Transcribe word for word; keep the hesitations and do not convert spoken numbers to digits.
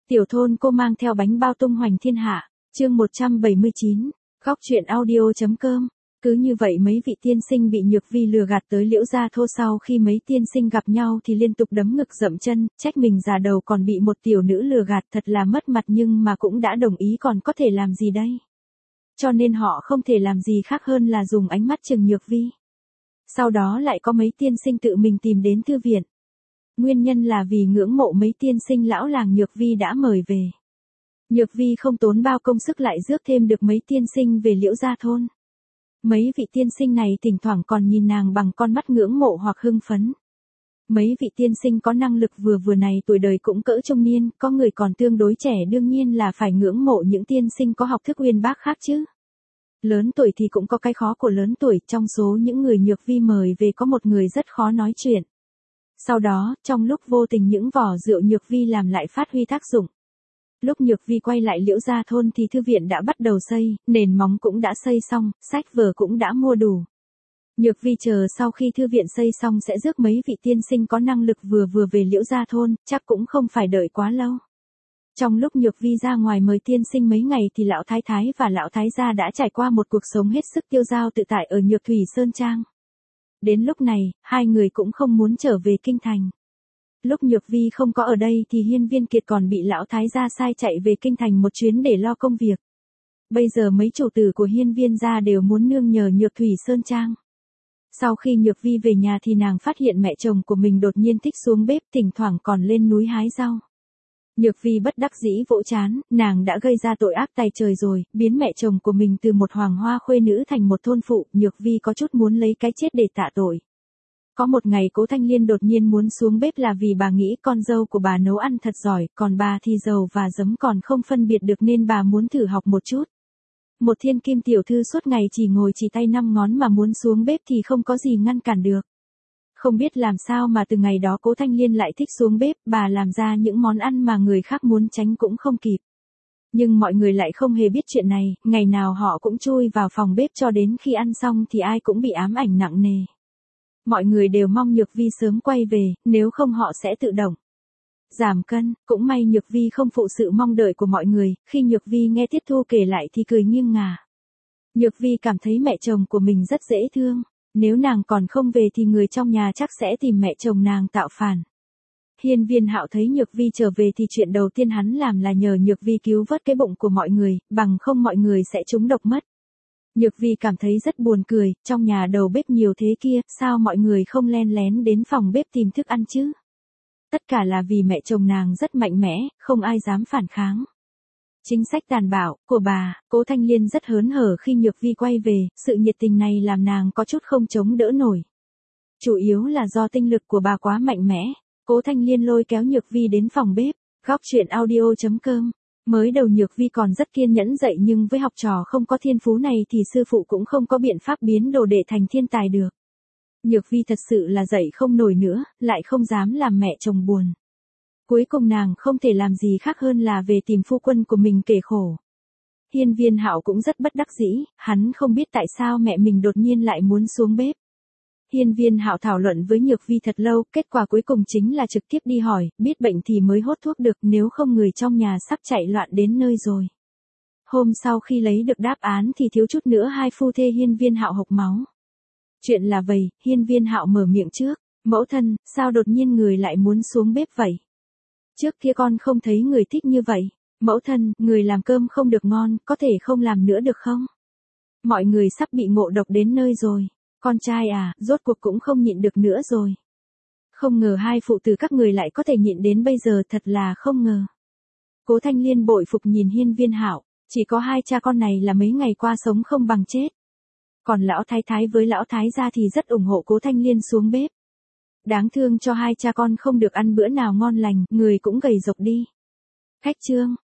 Tiểu thôn cô mang theo bánh bao tung hoành thiên hạ, chương một trăm bảy mươi chín, góc truyện audio.com. Cứ như vậy mấy vị tiên sinh bị Nhược Vi lừa gạt tới Liễu Gia Thô, sau khi mấy tiên sinh gặp nhau thì liên tục đấm ngực dậm chân, trách mình già đầu còn bị một tiểu nữ lừa gạt, thật là mất mặt, nhưng mà cũng đã đồng ý còn có thể làm gì đây. Cho nên họ không thể làm gì khác hơn là dùng ánh mắt chừng Nhược Vi. Sau đó lại có mấy tiên sinh tự mình tìm đến thư viện. Nguyên nhân là vì ngưỡng mộ mấy tiên sinh lão làng Nhược Vi đã mời về. Nhược Vi không tốn bao công sức lại rước thêm được mấy tiên sinh về Liễu Gia Thôn. Mấy vị tiên sinh này thỉnh thoảng còn nhìn nàng bằng con mắt ngưỡng mộ hoặc hưng phấn. Mấy vị tiên sinh có năng lực vừa vừa này tuổi đời cũng cỡ trung niên, có người còn tương đối trẻ, đương nhiên là phải ngưỡng mộ những tiên sinh có học thức uyên bác khác chứ. Lớn tuổi thì cũng có cái khó của lớn tuổi, trong số những người Nhược Vi mời về có một người rất khó nói chuyện. Sau đó, trong lúc vô tình những vỏ rượu Nhược Vi làm lại phát huy tác dụng. Lúc Nhược Vi quay lại Liễu Gia Thôn thì thư viện đã bắt đầu xây, nền móng cũng đã xây xong, sách vở cũng đã mua đủ. Nhược Vi chờ sau khi thư viện xây xong sẽ rước mấy vị tiên sinh có năng lực vừa vừa về Liễu Gia Thôn, chắc cũng không phải đợi quá lâu. Trong lúc Nhược Vi ra ngoài mời tiên sinh mấy ngày thì lão thái thái và lão thái gia đã trải qua một cuộc sống hết sức tiêu dao tự tại ở Nhược Thủy Sơn Trang. Đến lúc này, hai người cũng không muốn trở về kinh thành. Lúc Nhược Vi không có ở đây thì Hiên Viên Kiệt còn bị lão thái gia sai chạy về kinh thành một chuyến để lo công việc. Bây giờ mấy chủ tử của Hiên Viên gia đều muốn nương nhờ Nhược Thủy Sơn Trang. Sau khi Nhược Vi về nhà thì nàng phát hiện mẹ chồng của mình đột nhiên thích xuống bếp, thỉnh thoảng còn lên núi hái rau. Nhược Vi bất đắc dĩ vỗ trán, nàng đã gây ra tội ác tày trời rồi, biến mẹ chồng của mình từ một hoàng hoa khuê nữ thành một thôn phụ. Nhược Vi có chút muốn lấy cái chết để tạ tội. Có một ngày Cố Thanh Liên đột nhiên muốn xuống bếp là vì bà nghĩ con dâu của bà nấu ăn thật giỏi, còn bà thì dầu và giấm còn không phân biệt được nên bà muốn thử học một chút. Một thiên kim tiểu thư suốt ngày chỉ ngồi chỉ tay năm ngón mà muốn xuống bếp thì không có gì ngăn cản được. Không biết làm sao mà từ ngày đó Cố Thanh Liên lại thích xuống bếp, bà làm ra những món ăn mà người khác muốn tránh cũng không kịp. Nhưng mọi người lại không hề biết chuyện này, ngày nào họ cũng chui vào phòng bếp cho đến khi ăn xong thì ai cũng bị ám ảnh nặng nề. Mọi người đều mong Nhược Vi sớm quay về, nếu không họ sẽ tự động giảm cân. Cũng may Nhược Vi không phụ sự mong đợi của mọi người, khi Nhược Vi nghe Tiết Thu kể lại thì cười nghiêng ngả. Nhược Vi cảm thấy mẹ chồng của mình rất dễ thương, nếu nàng còn không về thì người trong nhà chắc sẽ tìm mẹ chồng nàng tạo phản. Hiên Viên Hạo thấy Nhược Vi trở về thì chuyện đầu tiên hắn làm là nhờ Nhược Vi cứu vớt cái bụng của mọi người, bằng không mọi người sẽ trúng độc mất. Nhược Vi cảm thấy rất buồn cười, trong nhà đầu bếp nhiều thế kia, sao mọi người không len lén đến phòng bếp tìm thức ăn chứ? Tất cả là vì mẹ chồng nàng rất mạnh mẽ, không ai dám phản kháng. Chính sách tàn bạo của bà, Cố Thanh Liên rất hớn hở khi Nhược Vi quay về, sự nhiệt tình này làm nàng có chút không chống đỡ nổi. Chủ yếu là do tinh lực của bà quá mạnh mẽ. Cố Thanh Liên lôi kéo Nhược Vi đến phòng bếp, góc truyện audio.com. Mới đầu Nhược Vi còn rất kiên nhẫn dạy, nhưng với học trò không có thiên phú này thì sư phụ cũng không có biện pháp biến đồ đệ thành thiên tài được. Nhược Vi thật sự là dạy không nổi nữa, lại không dám làm mẹ chồng buồn. Cuối cùng nàng không thể làm gì khác hơn là về tìm phu quân của mình kể khổ. Hiên Viên Hạo cũng rất bất đắc dĩ, hắn không biết tại sao mẹ mình đột nhiên lại muốn xuống bếp. Hiên Viên Hạo thảo luận với Nhược Vi thật lâu, kết quả cuối cùng chính là trực tiếp đi hỏi, biết bệnh thì mới hốt thuốc được, nếu không người trong nhà sắp chạy loạn đến nơi rồi. Hôm sau khi lấy được đáp án thì thiếu chút nữa hai phu thê Hiên Viên Hạo hộc máu. Chuyện là vậy, Hiên Viên Hạo mở miệng trước, mẫu thân, sao đột nhiên người lại muốn xuống bếp vậy? Trước kia con không thấy người thích như vậy. Mẫu thân, người làm cơm không được ngon, có thể không làm nữa được không? Mọi người sắp bị ngộ độc đến nơi rồi. Con trai à, rốt cuộc cũng không nhịn được nữa rồi. Không ngờ hai phụ tử các người lại có thể nhịn đến bây giờ, thật là không ngờ. Cố Thanh Liên bội phục nhìn Hiên Viên Hạo, chỉ có hai cha con này là mấy ngày qua sống không bằng chết. Còn lão thái thái với lão thái gia thì rất ủng hộ Cố Thanh Liên xuống bếp. Đáng thương cho hai cha con không được ăn bữa nào ngon lành, người cũng gầy rộc đi. Khách trương,